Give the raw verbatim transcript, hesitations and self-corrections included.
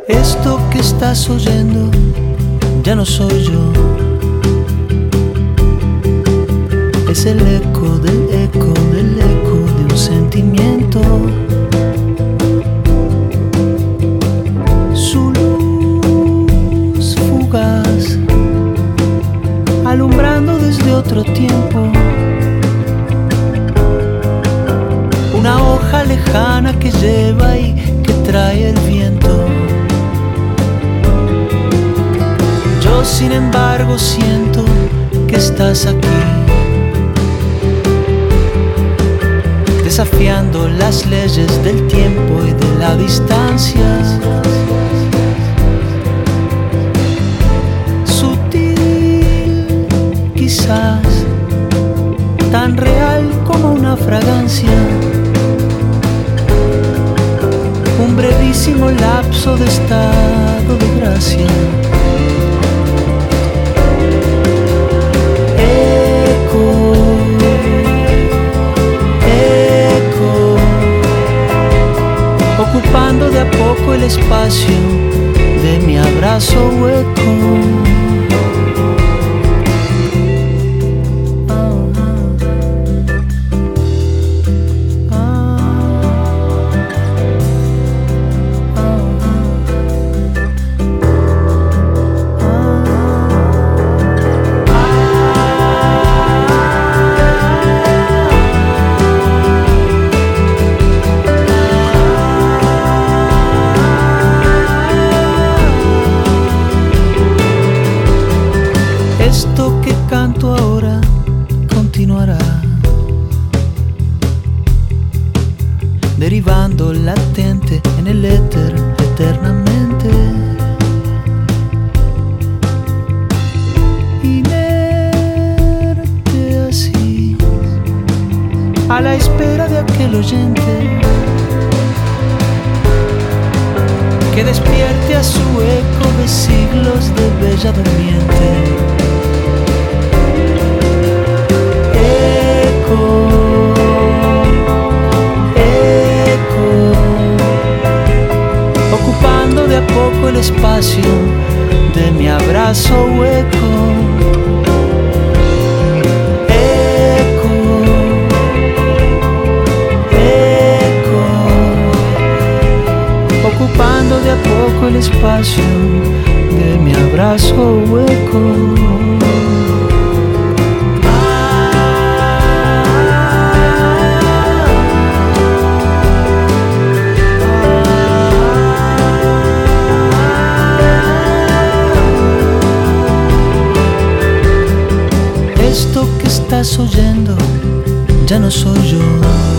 Esto que estás oyendo ya no soy yo. Es el eco del eco del eco de un sentimiento. Su luz fugaz, alumbrando desde otro tiempo. Una hoja lejana que lleva y que trae el viento. Yo, sin embargo, siento que estás aquí, desafiando las leyes del tiempo y de la distancia. Sutil, quizás, tan real como una fragancia. Un brevísimo lapso de estado de gracia. Ocupando de a poco el espacio de mi abrazo hueco. Esto que canto ahora continuará, derivando latente en el éter eternamente. Inerte así, a la espera de aquel oyente que despierte a su eco de siglos de bella durmiente. Ocupando de a poco el espacio de mi abrazo hueco. Eco, eco, ocupando de a poco el espacio de mi abrazo hueco. Esto que estás oyendo ya no soy yo.